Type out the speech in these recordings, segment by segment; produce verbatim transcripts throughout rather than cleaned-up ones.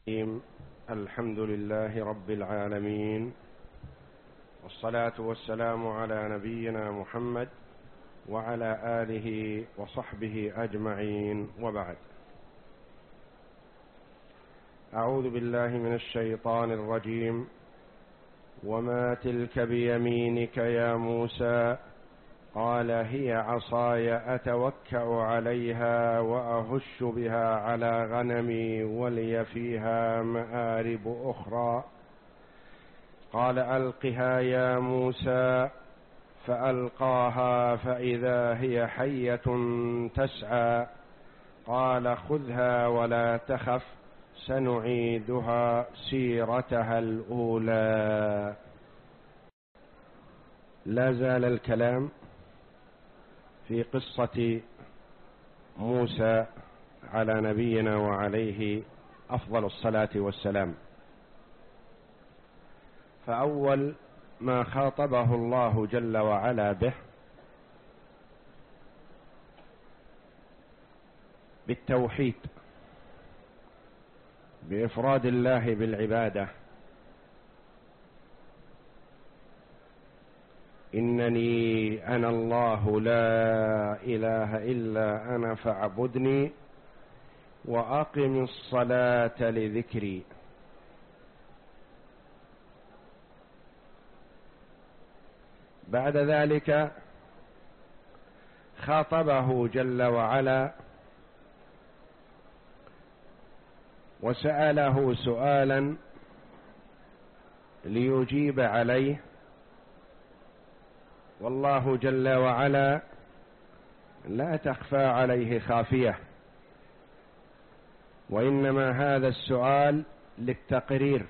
الحمد لله رب العالمين، والصلاة والسلام على نبينا محمد وعلى آله وصحبه أجمعين، وبعد. أعوذ بالله من الشيطان الرجيم. وما تلك بيمينك يا موسى؟ قال هي عصاي أتوكأ عليها وأهش بها على غنمي ولي فيها مآرب أخرى. قال ألقها يا موسى، فألقاها فإذا هي حية تسعى. قال خذها ولا تخف سنعيدها سيرتها الأولى. لا زال الكلام في قصة موسى على نبينا وعليه أفضل الصلاة والسلام. فأول ما خاطبه الله جل وعلا به بالتوحيد، بإفراد الله بالعبادة. إنني أنا الله لا إله إلا أنا فاعبدني وأقم الصلاة لذكري. بعد ذلك خاطبه جل وعلا وسأله سؤالا ليجيب عليه، والله جل وعلا لا تخفى عليه خافية، وإنما هذا السؤال للتقرير.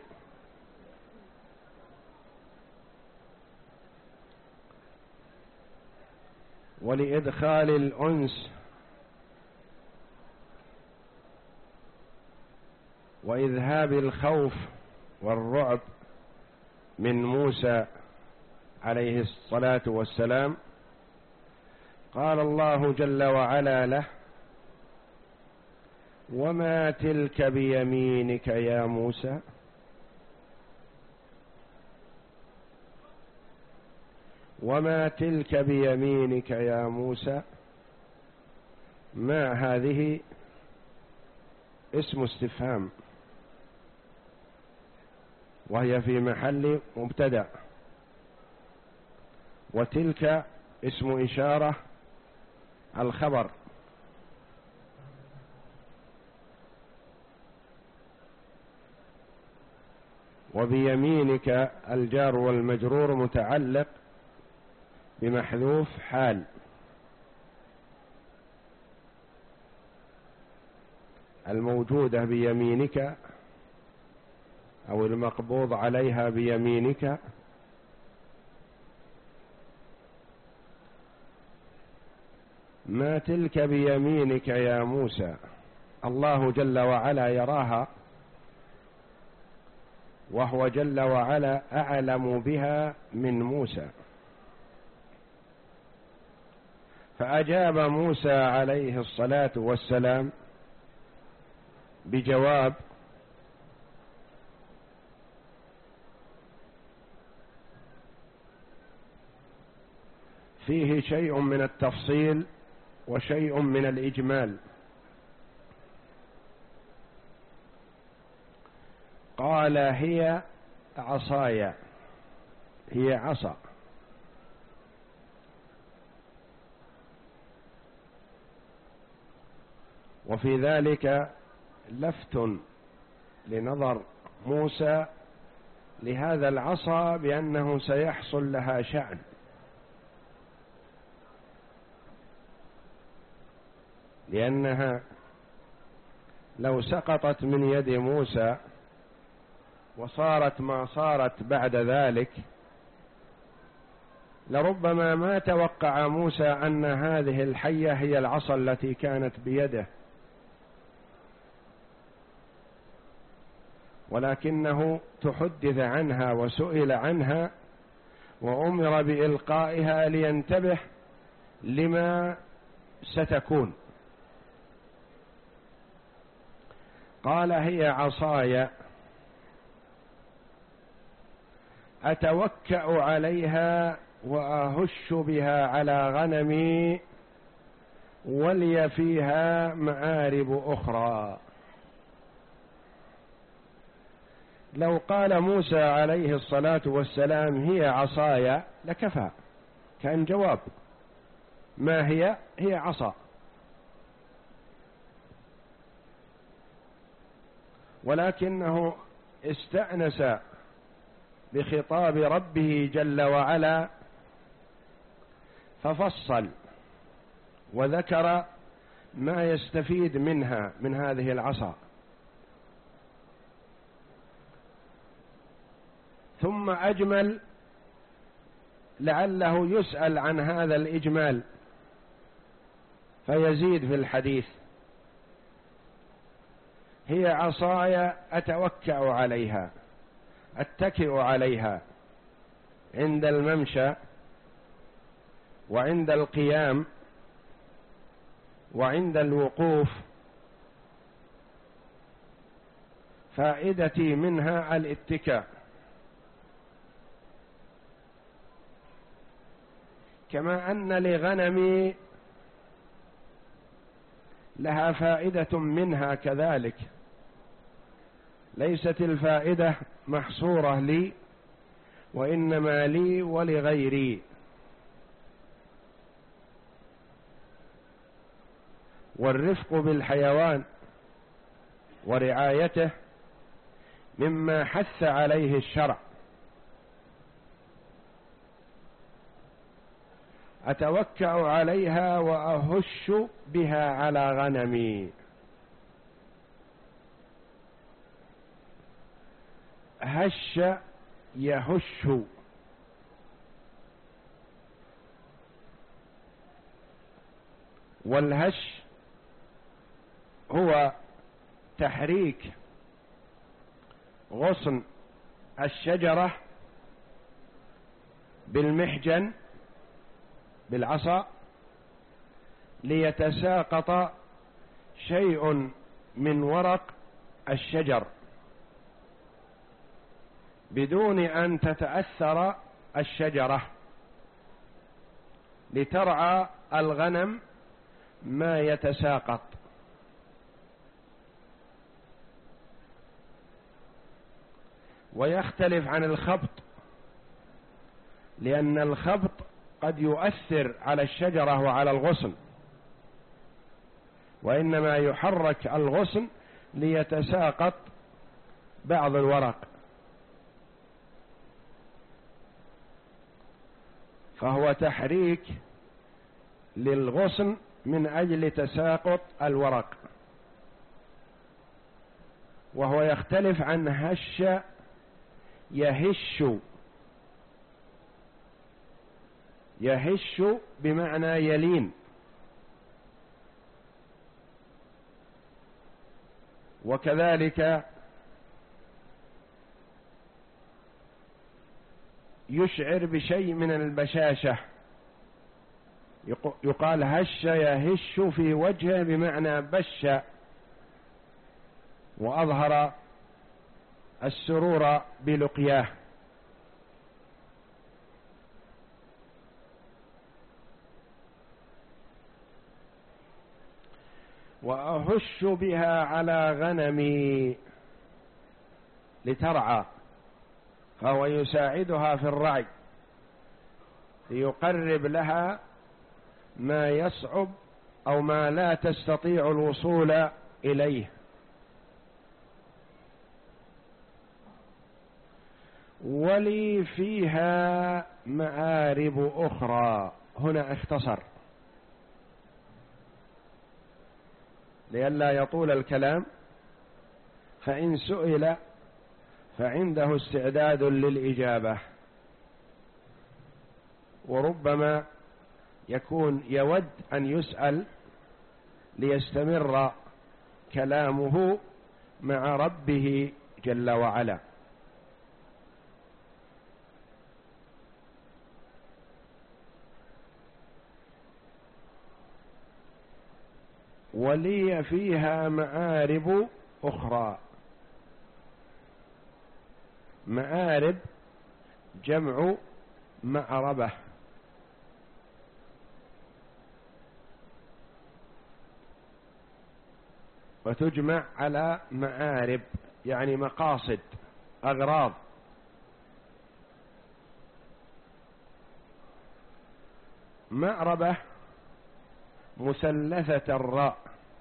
ولإدخال الأنس وإذهاب الخوف والرعب من موسى عليه الصلاة والسلام. قال الله جل وعلا له: وما تلك بيمينك يا موسى؟ وما تلك بيمينك يا موسى؟ ما هذه اسم استفهام، وهي في محل مبتدأ، وتلك اسم إشارة الخبر. وبيمينك الجار والمجرور متعلق بمحذوف حال. الموجودة بيمينك أو المقبوض عليها بيمينك ما تلك بيمينك يا موسى. الله جل وعلا يراها، وهو جل وعلا أعلم بها من موسى. فأجاب موسى عليه الصلاة والسلام بجواب فيه شيء من التفصيل وشيء من الإجمال. قال هي عصاي، هي عصا. وفي ذلك لفت لنظر موسى لهذا العصا بأنه سيحصل لها شأن، لأنها لو سقطت من يد موسى وصارت ما صارت بعد ذلك لربما ما توقع موسى أن هذه الحية هي العصا التي كانت بيده، ولكنه تحدث عنها وسئل عنها وأمر بإلقائها لينتبه لما ستكون. قال هي عصاي أتوكأ عليها وأهش بها على غنمي ولي فيها مآرب أخرى. لو قال موسى عليه الصلاة والسلام هي عصاي لكفى، كان جواب. ما هي؟ هي عصا. ولكنه استأنس بخطاب ربه جل وعلا ففصل وذكر ما يستفيد منها من هذه العصا، ثم أجمل لعله يسأل عن هذا الإجمال فيزيد في الحديث. هي عصاي أتوكأ عليها، أتكئ عليها عند الممشى وعند القيام وعند الوقوف. فائدتي منها الاتكاء، كما أن لغنمي لها فائدة منها كذلك، ليست الفائدة محصورة لي وإنما لي ولغيري. والرفق بالحيوان ورعايته مما حث عليه الشرع. أتوكأ عليها وأهش بها على غنمي. هش يهش، والهش هو تحريك غصن الشجرة بالمحجن بالعصا ليتساقط شيء من ورق الشجر بدون أن تتأثر الشجرة، لترعى الغنم ما يتساقط. ويختلف عن الخبط، لأن الخبط قد يؤثر على الشجرة وعلى الغصن، وإنما يحرك الغصن ليتساقط بعض الورق، فهو تحريك للغصن من أجل تساقط الورق. وهو يختلف عن هش يهش. يهش بمعنى يلين، وكذلك يشعر بشيء من البشاشة. يقال هش يهش في وجهه بمعنى بش وأظهر السرور بلقياه. وأهش بها على غنمي لترعى، فهو يساعدها في الرعي، ليقرب لها ما يصعب أو ما لا تستطيع الوصول إليه. ولي فيها مآرب أخرى، هنا اختصر لئلا يطول الكلام، فإن سئل فعنده استعداد للإجابة، وربما يكون يود أن يسأل ليستمر كلامه مع ربه جل وعلا. ولي فيها مآرب أخرى. مآرب جمع معربة، وتجمع على مآرب يعني مقاصد، أغراض. مأربة مثلثة الراء،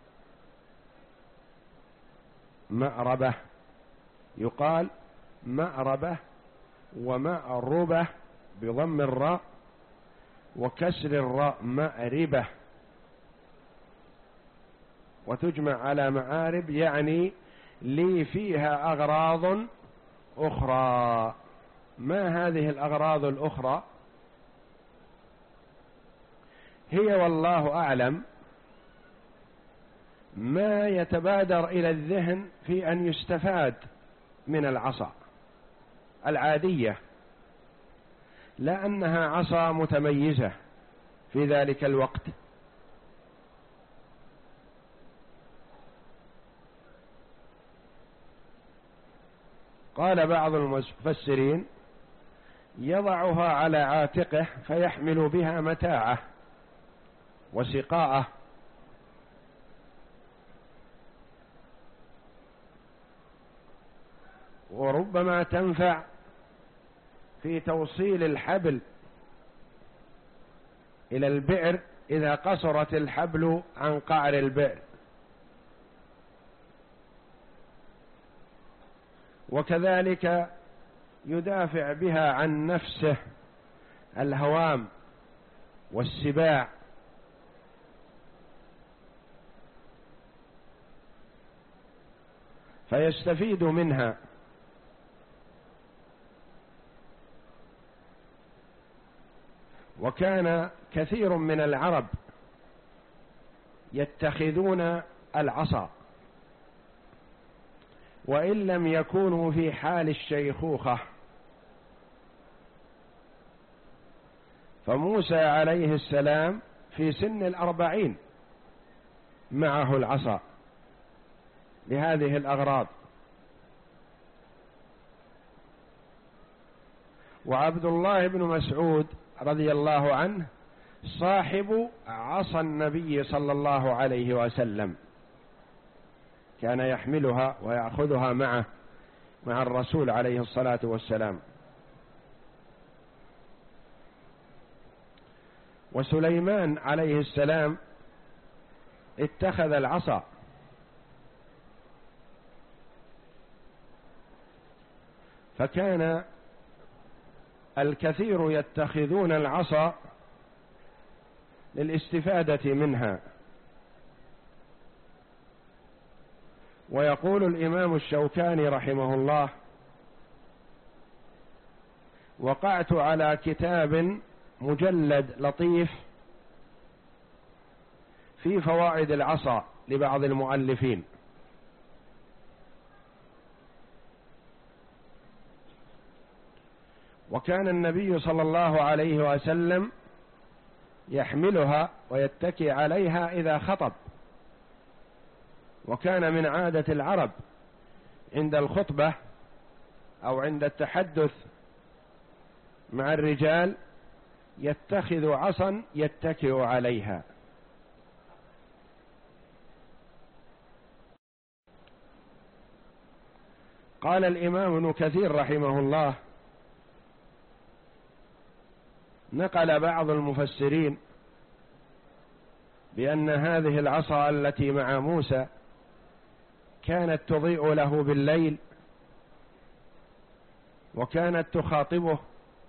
مأربة يقال مأربة ومأربة بضم الراء وكسر الراء مأربة، وتجمع على مآرب يعني لي فيها أغراض أخرى. ما هذه الأغراض الأخرى؟ هي والله أعلم ما يتبادر إلى الذهن في أن يستفاد من العصا العادية، لا أنها عصا متميزة في ذلك الوقت. قال بعض المفسرين يضعها على عاتقه فيحمل بها متاعه وسقاءه، وربما تنفع في توصيل الحبل إلى البئر إذا قصرت الحبل عن قعر البئر، وكذلك يدافع بها عن نفسه الهوام والسباع. فيستفيد منها. وكان كثير من العرب يتخذون العصا وإن لم يكونوا في حال الشيخوخة. فموسى عليه السلام في سن الأربعين معه العصا لهذه الأغراض. وعبد الله بن مسعود رضي الله عنه صاحب عصا النبي صلى الله عليه وسلم، كان يحملها ويأخذها معه مع الرسول عليه الصلاة والسلام. وسليمان عليه السلام اتخذ العصا، فكان الكثير يتخذون العصا للاستفادة منها. ويقول الإمام الشوكاني رحمه الله: وقعت على كتاب مجلد لطيف في فوائد العصا لبعض المؤلفين، وكان النبي صلى الله عليه وسلم يحملها ويتكي عليها إذا خطب. وكان من عادة العرب عند الخطبة أو عند التحدث مع الرجال يتخذ عصا يتكئ عليها. قال الإمام ابن كثير رحمه الله: نقل بعض المفسرين بأن هذه العصا التي مع موسى كانت تضيء له بالليل، وكانت تخاطبه،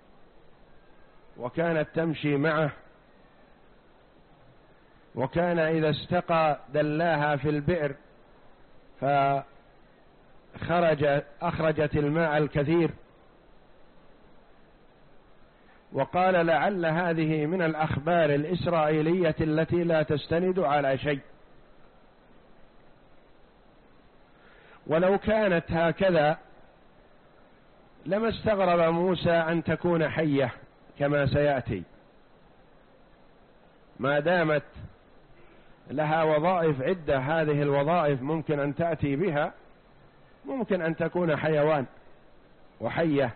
وكانت تمشي معه، وكان إذا استقى دلاها في البئر فخرج أخرجت الماء الكثير. وقال: لعل هذه من الأخبار الإسرائيلية التي لا تستند على شيء، ولو كانت هكذا لما استغرب موسى أن تكون حية كما سيأتي، ما دامت لها وظائف عدة، هذه الوظائف ممكن أن تأتي بها، ممكن أن تكون حيوان وحية،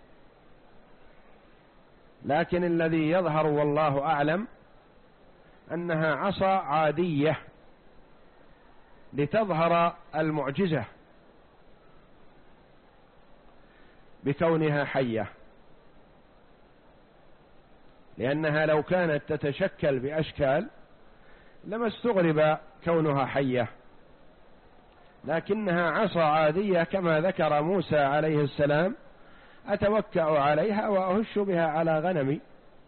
لكن الذي يظهر والله أعلم أنها عصا عادية لتظهر المعجزة بكونها حية، لأنها لو كانت تتشكل بأشكال لما استغرب كونها حية، لكنها عصا عادية كما ذكر موسى عليه السلام: أتوكأ عليها وأهش بها على غنمي.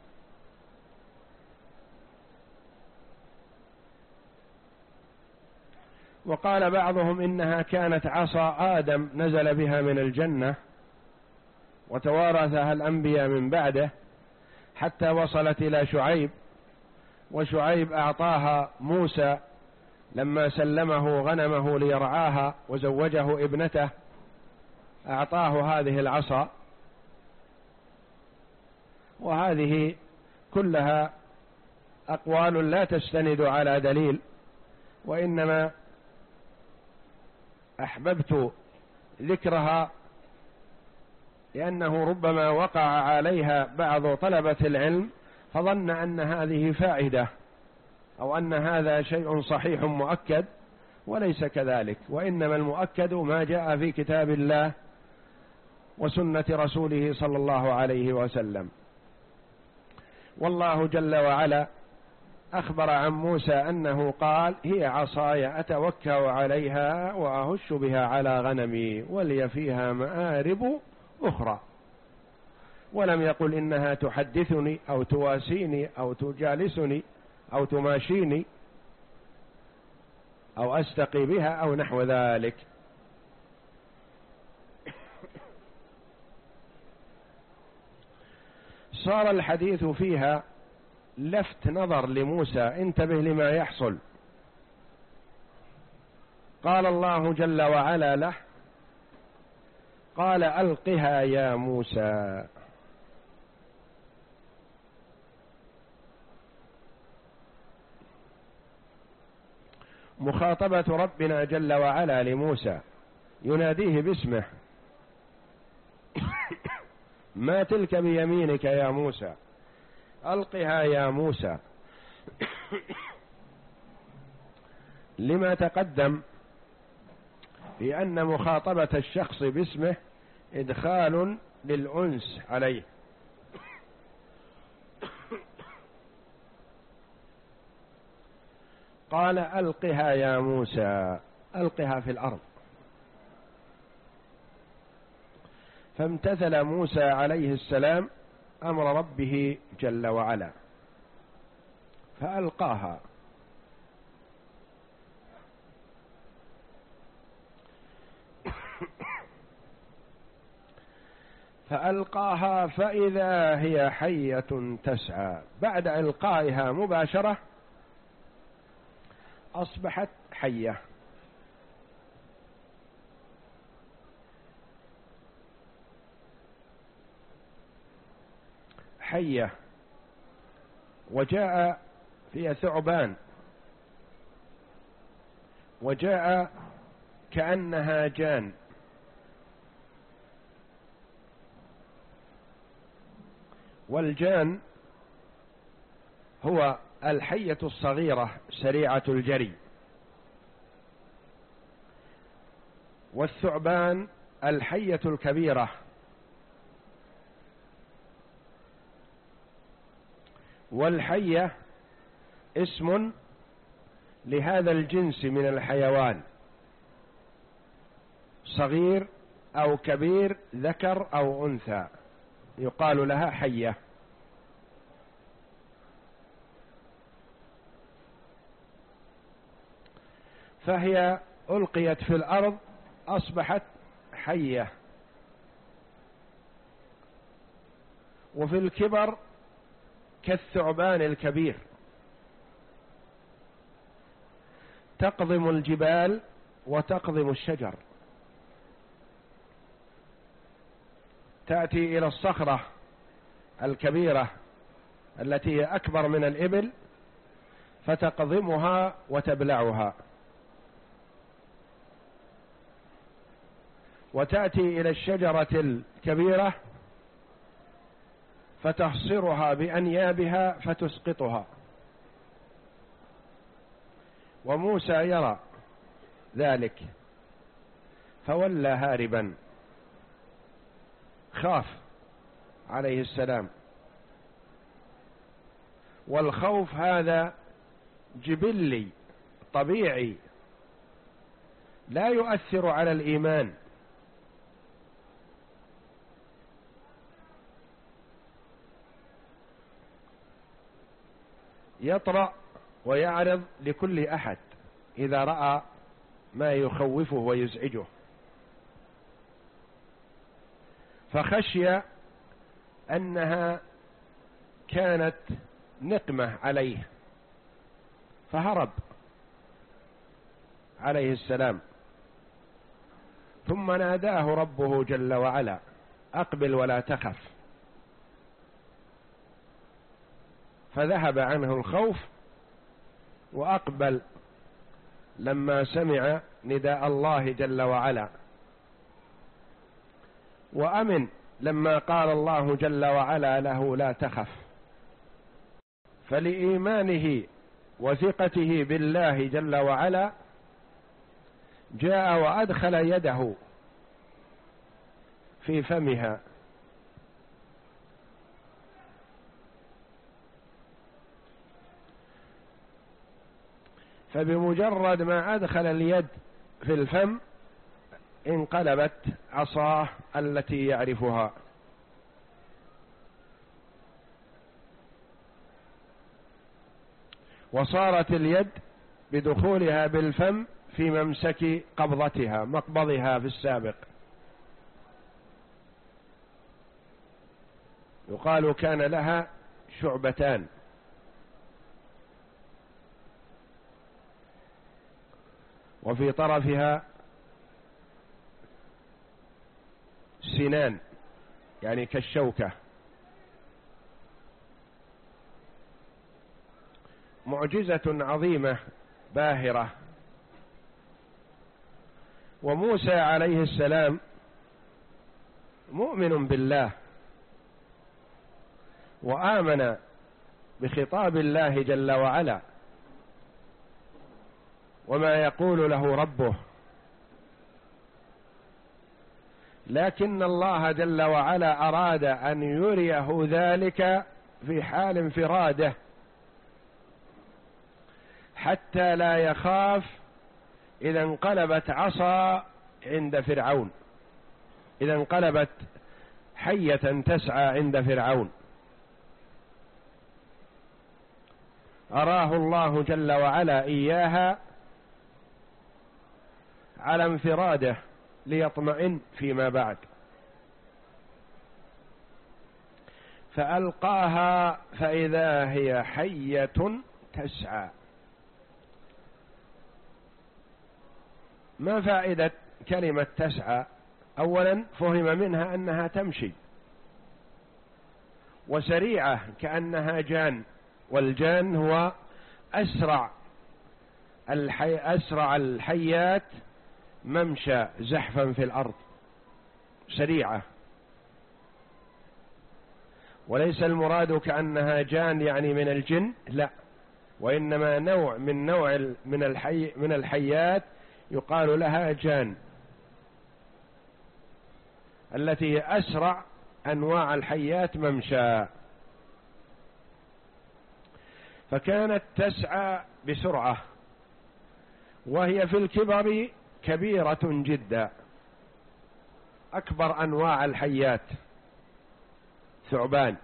وقال بعضهم إنها كانت عصا آدم نزل بها من الجنة وتوارثها الأنبياء من بعده حتى وصلت إلى شعيب، وشعيب أعطاها موسى لما سلمه غنمه ليرعاها وزوجه ابنته، أعطاه هذه العصا. وهذه كلها أقوال لا تستند على دليل، وإنما أحببت ذكرها لأنه ربما وقع عليها بعض طلبة العلم فظن أن هذه فائدة أو أن هذا شيء صحيح مؤكد، وليس كذلك، وإنما المؤكد ما جاء في كتاب الله وسنة رسوله صلى الله عليه وسلم. والله جل وعلا أخبر عن موسى أنه قال: هي عصاي أتوكأ عليها وأهش بها على غنمي ولي فيها مآرب أخرى، ولم يقل إنها تحدثني أو تواسيني أو تجالسني أو تماشيني أو أستقي بها أو نحو ذلك. صار الحديث فيها لفت نظر لموسى، انتبه لما يحصل. قال الله جل وعلا له: قال ألقها يا موسى. مخاطبة ربنا جل وعلا لموسى، يناديه باسمه: ما تلك بيمينك يا موسى، ألقها يا موسى. لما تقدم بأن مخاطبة الشخص باسمه إدخال للأنس عليه. قال ألقها يا موسى، ألقها في الأرض. فامتثل موسى عليه السلام أمر ربه جل وعلا فألقاها. فألقاها فإذا هي حية تسعى. بعد إلقائها مباشرة أصبحت حية. حية وجاء فيها ثعبان، وجاء كأنها جان، والجان هو الحية الصغيرة سريعة الجري، والثعبان الحية الكبيرة. والحية اسم لهذا الجنس من الحيوان، صغير أو كبير، ذكر أو أنثى، يقال لها حية. فهي ألقيت في الأرض أصبحت حية. وفي الكبر كالثعبان الكبير، تقضم الجبال وتقضم الشجر، تأتي إلى الصخرة الكبيرة التي هي أكبر من الإبل فتقضمها وتبلعها. وتأتي إلى الشجرة الكبيرة فتحصرها بأنيابها فتسقطها، وموسى يرى ذلك فولى هاربا، خاف عليه السلام. والخوف هذا جبلي طبيعي لا يؤثر على الإيمان، يطرأ ويعرض لكل أحد إذا رأى ما يخوفه ويزعجه، فخشي أنها كانت نقمة عليه فهرب عليه السلام. ثم ناداه ربه جل وعلا: أقبل ولا تخف، فذهب عنه الخوف وأقبل لما سمع نداء الله جل وعلا، وأمن لما قال الله جل وعلا له: لا تخف. فلإيمانه وثقته بالله جل وعلا جاء وأدخل يده في فمها، فبمجرد ما أدخل اليد في الفم انقلبت عصاه التي يعرفها، وصارت اليد بدخولها بالفم في ممسك قبضتها مقبضها في السابق. يقال كان لها شعبتان، وفي طرفها سنان يعني كالشوكة. معجزة عظيمة باهرة. وموسى عليه السلام مؤمن بالله وآمن بخطاب الله جل وعلا وما يقول له ربه، لكن الله جل وعلا أراد أن يريه ذلك في حال انفراده حتى لا يخاف إذا انقلبت عصا عند فرعون، إذا انقلبت حية تسعى عند فرعون. أراه الله جل وعلا إياها على انفراده ليطمئن فيما بعد، فألقاها فإذا هي حية تسعى. ما فائدة كلمة تسعى؟ أولا فهم منها أنها تمشي وسريعة كأنها جان، والجان هو أسرع الحي أسرع الحيات ممشى زحفا في الأرض، سريعة. وليس المراد كأنها جان يعني من الجن، لا، وإنما نوع من نوع من الحي من الحيات يقال لها جان، التي أسرع أنواع الحيات ممشى. فكانت تسعى بسرعة، وهي في الكبر كبيرة جدا، أكبر أنواع الحيات ثعبان.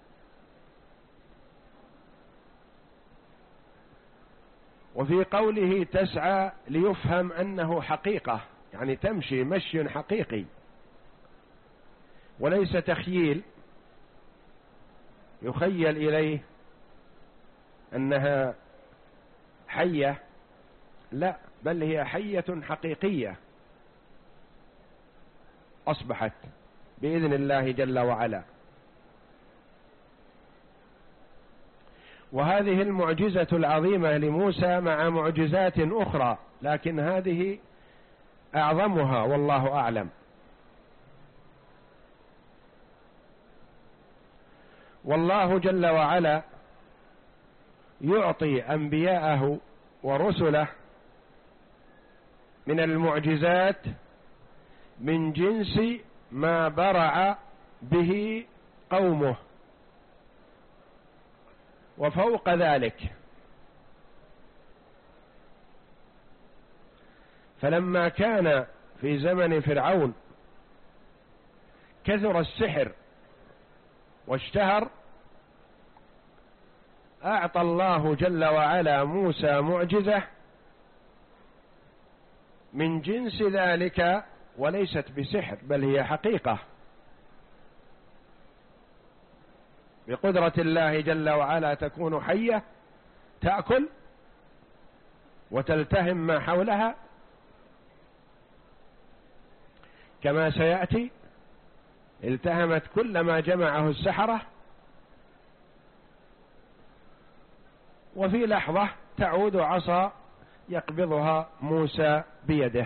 وفي قوله تسعى ليفهم أنه حقيقة، يعني تمشي مشي حقيقي وليس تخييل يخيل إليه أنها حية، لا، بل هي حية حقيقية أصبحت بإذن الله جل وعلا. وهذه المعجزة العظيمة لموسى مع معجزات أخرى، لكن هذه أعظمها والله أعلم. والله جل وعلا يعطي أنبياءه ورسله من المعجزات من جنس ما برع به قومه، وفوق ذلك. فلما كان في زمن فرعون كثر السحر واشتهر، أعطى الله جل وعلا موسى معجزة من جنس ذلك، وليست بسحر بل هي حقيقة بقدرة الله جل وعلا، تكون حية تأكل وتلتهم ما حولها كما سيأتي. التهمت كل ما جمعه السحرة، وفي لحظة تعود عصا يقبضها موسى بيده.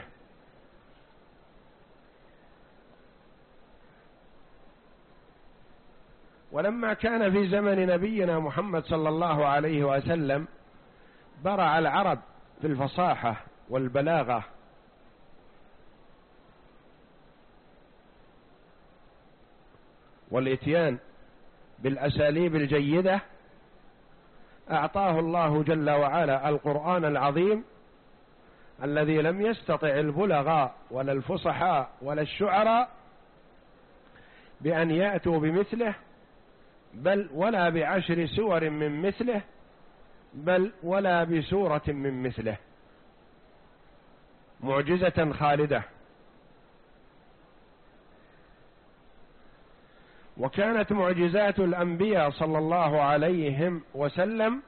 ولما كان في زمن نبينا محمد صلى الله عليه وسلم برع العرب في الفصاحة والبلاغة، والإتيان بالأساليب الجيدة، أعطاه الله جل وعلا القرآن العظيم الذي لم يستطع البلغاء ولا الفصحاء ولا الشعراء بأن يأتوا بمثله، بل ولا بعشر سور من مثله، بل ولا بسورة من مثله. معجزة خالدة. وكانت معجزات الأنبياء صلى الله عليه وسلم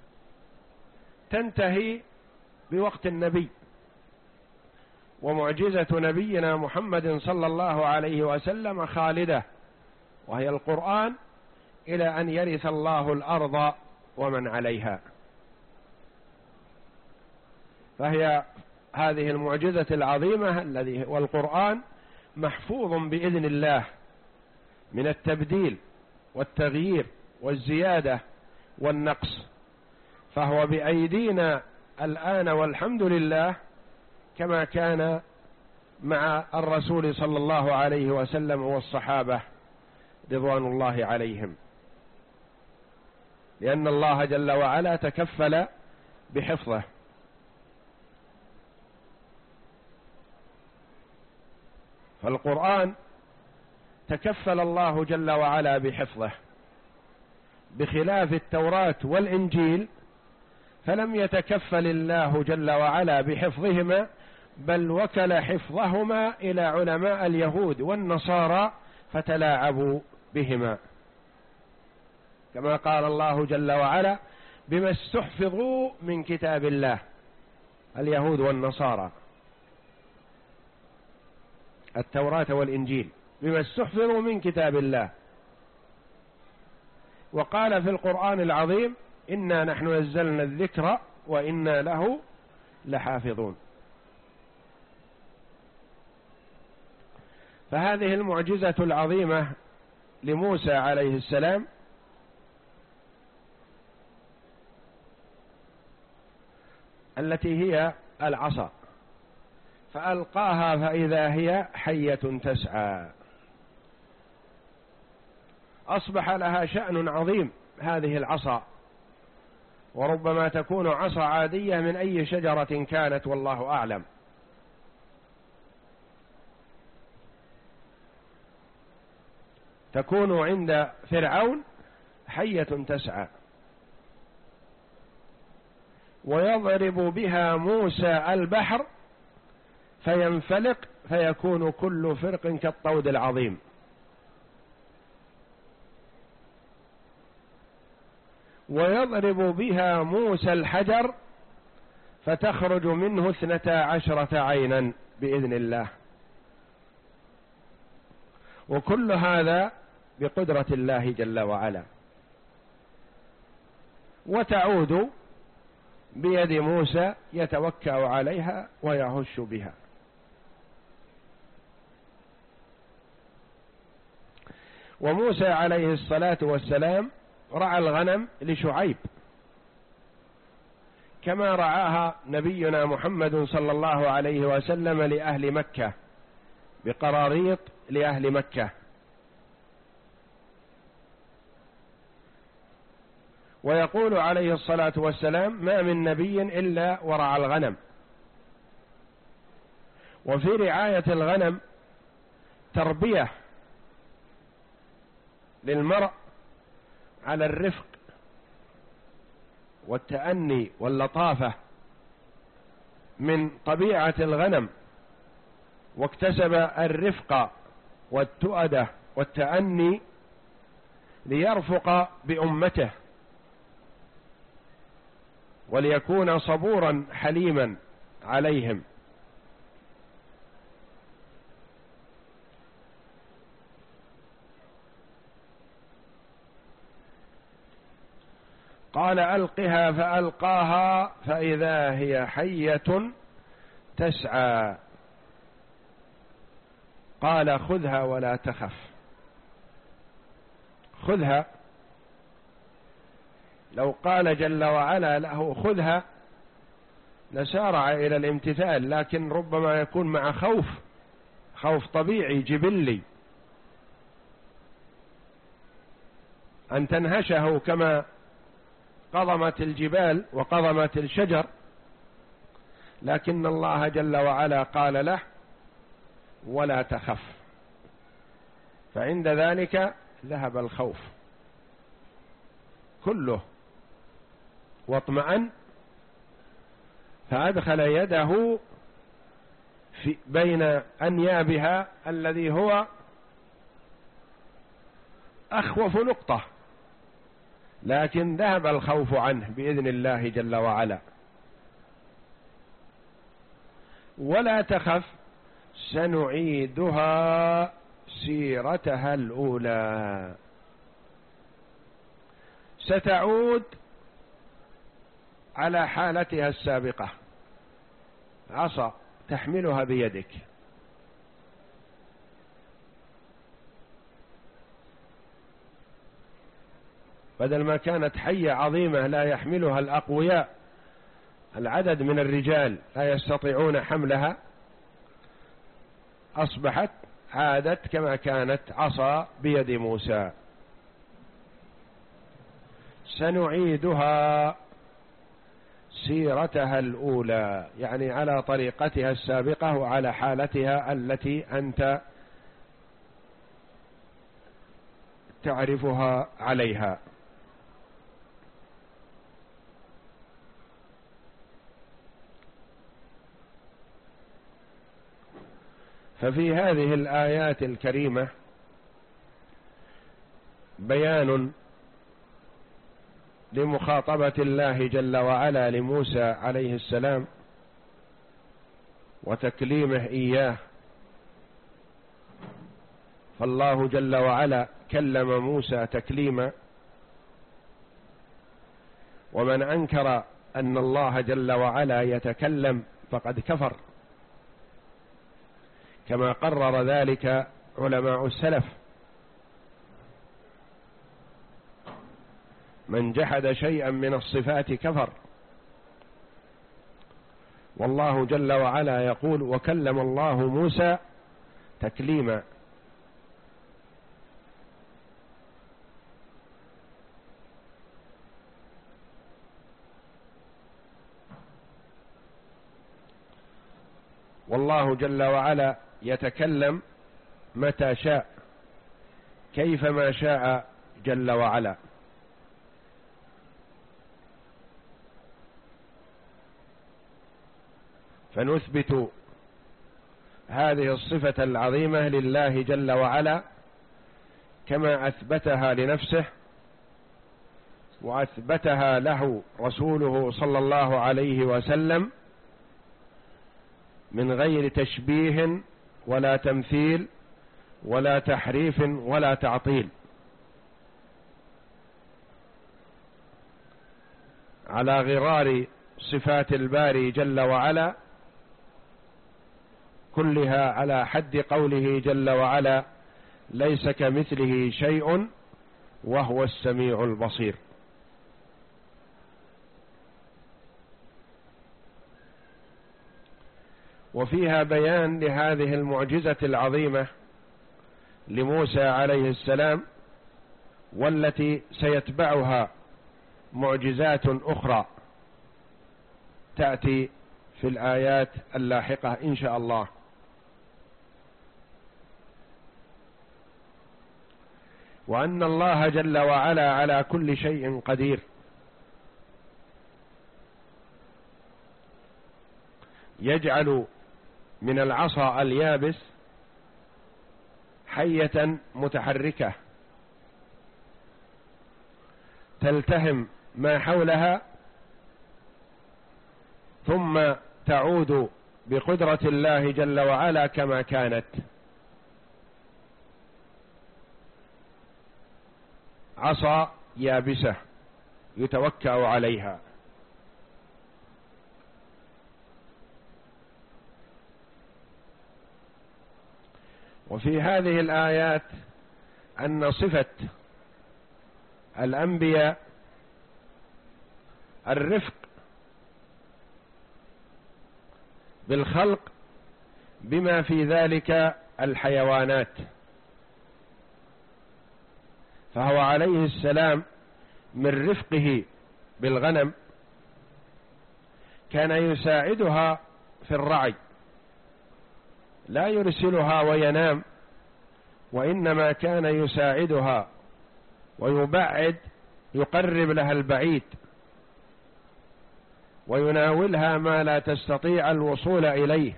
تنتهي بوقت النبي، ومعجزة نبينا محمد صلى الله عليه وسلم خالدة، وهي القرآن إلى أن يرث الله الأرض ومن عليها. فهي هذه المعجزة العظيمة الذي والقرآن محفوظ بإذن الله من التبديل والتغيير والزيادة والنقص، فهو بأيدينا الآن والحمد لله، كما كان مع الرسول صلى الله عليه وسلم والصحابة رضوان الله عليهم، لأن الله جل وعلا تكفل بحفظه. فالقرآن تكفل الله جل وعلا بحفظه، بخلاف التوراة والإنجيل فلم يتكفل الله جل وعلا بحفظهما، بل وكل حفظهما إلى علماء اليهود والنصارى فتلاعبوا بهما، كما قال الله جل وعلا: بما استحفظوا من كتاب الله، اليهود والنصارى، التوراة والإنجيل، بما استحفظوا من كتاب الله. وقال في القرآن العظيم: إنا نحن نزلنا الذكر وإنا له لحافظون. فهذه المعجزة العظيمة لموسى عليه السلام التي هي العصا، فألقاها فإذا هي حية تسعى. أصبح لها شأن عظيم هذه العصا، وربما تكون عصا عادية من أي شجرة كانت، والله أعلم. تكون عند فرعون حية تسعى، ويضرب بها موسى البحر فينفلق فيكون كل فرق كالطود العظيم. ويضرب بها موسى الحجر فتخرج منه اثنتا عشرة عينا بإذن الله. وكل هذا بقدرة الله جل وعلا، وتعود بيد موسى يتوكأ عليها ويهش بها. وموسى عليه الصلاة والسلام رعى الغنم لشعيب كما رعاها نبينا محمد صلى الله عليه وسلم لأهل مكة بقراريط لأهل مكة. ويقول عليه الصلاة والسلام: ما من نبي إلا ورعى الغنم. وفي رعاية الغنم تربية للمرء على الرفق والتأني واللطافة من طبيعة الغنم، واكتسب الرفق والتؤدة والتأني ليرفق بأمته وليكون صبورا حليما عليهم. قال: ألقها، فألقاها فإذا هي حية تسعى. قال: خذها ولا تخف. خذها، لو قال جل وعلا له خذها لسارع إلى الامتثال، لكن ربما يكون مع خوف، خوف طبيعي جبلي أن تنهشه كما قضمت الجبال وقضمت الشجر، لكن الله جل وعلا قال له: ولا تخف. فعند ذلك ذهب الخوف كله واطمأن، فأدخل يده في بين أنيابها الذي هو أخوف نقطة، لكن ذهب الخوف عنه بإذن الله جل وعلا. ولا تخف سنعيدها سيرتها الأولى. ستعود على حالتها السابقة، عصا تحملها بيدك، بدل ما كانت حية عظيمة لا يحملها الأقوياء، العدد من الرجال لا يستطيعون حملها، أصبحت عادت كما كانت عصا بيد موسى. سنعيدها سيرتها الأولى، يعني على طريقتها السابقة وعلى حالتها التي أنت تعرفها عليها. ففي هذه الآيات الكريمة بيان لمخاطبة الله جل وعلا لموسى عليه السلام وتكليمه إياه. فالله جل وعلا كلم موسى تكليما، ومن أنكر أن الله جل وعلا يتكلم فقد كفر، كما قرر ذلك علماء السلف: من جحد شيئا من الصفات كفر. والله جل وعلا يقول: وكلم الله موسى تكليما. والله جل وعلا يتكلم متى شاء كيفما شاء جل وعلا. فنثبت هذه الصفة العظيمة لله جل وعلا كما أثبتها لنفسه وأثبتها له رسوله صلى الله عليه وسلم، من غير تشبيه ولا تمثيل ولا تحريف ولا تعطيل، على غرار صفات الباري جل وعلا كلها على حد قوله جل وعلا: ليس كمثله شيء وهو السميع البصير. وفيها بيان لهذه المعجزة العظيمة لموسى عليه السلام، والتي سيتبعها معجزات أخرى تأتي في الآيات اللاحقة إن شاء الله. وأن الله جل وعلا على كل شيء قدير، يجعل من العصا اليابس حية متحركة تلتهم ما حولها، ثم تعود بقدرة الله جل وعلا كما كانت. عصا يابسة يتوكأ عليها. وفي هذه الآيات أن صفة الأنبياء الرفق بالخلق، بما في ذلك الحيوانات. فهو عليه السلام من رفقه بالغنم كان يساعدها في الرعي، لا يرسلها وينام، وإنما كان يساعدها ويبعد، يقرب لها البعيد، ويناولها ما لا تستطيع الوصول إليه.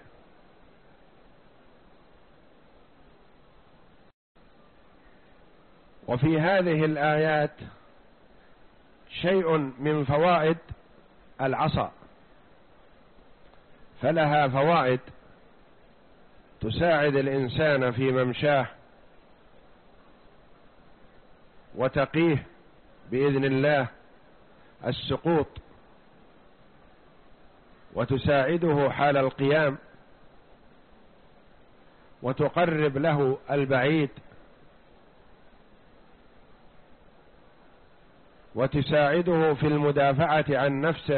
وفي هذه الآيات شيء من فوائد العصا، فلها فوائد تساعد الإنسان في ممشاه وتقيه بإذن الله السقوط، وتساعده حال القيام، وتقرب له البعيد، وتساعده في المدافعة عن نفسه،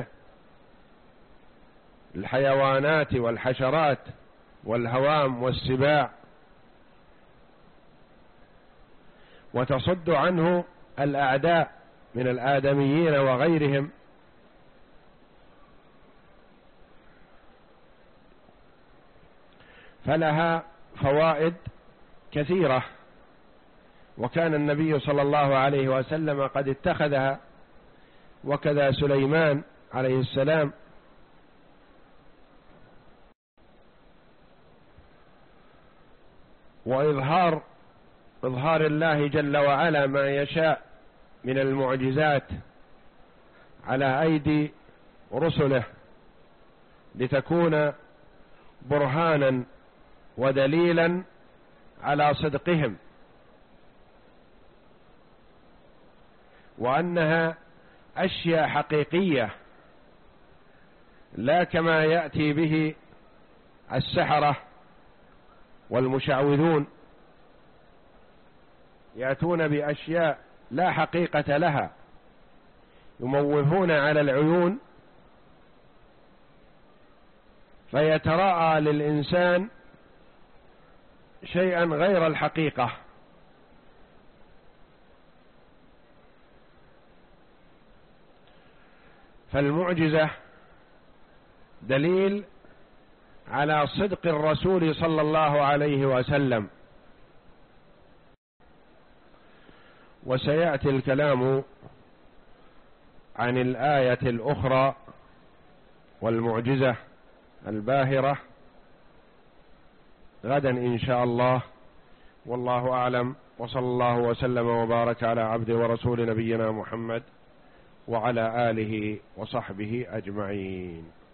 الحيوانات والحشرات والهوام والسباع، وتصد عنه الأعداء من الآدميين وغيرهم. فلها فوائد كثيرة، وكان النبي صلى الله عليه وسلم قد اتخذها، وكذا سليمان عليه السلام. وإظهار إظهار الله جل وعلا ما يشاء من المعجزات على أيدي رسله لتكون برهانا ودليلا على صدقهم، وأنها أشياء حقيقية، لا كما يأتي به السحرة والمشعوذون، يأتون بأشياء لا حقيقة لها، يموهون على العيون فيتراءى للإنسان شيئا غير الحقيقة. فالمعجزة دليل على صدق الرسول صلى الله عليه وسلم. وسيأتي الكلام عن الآية الأخرى والمعجزة الباهرة غدا إن شاء الله، والله أعلم، وصلى الله وسلم وبارك على عبد ورسول نبينا محمد وعلى آله وصحبه أجمعين.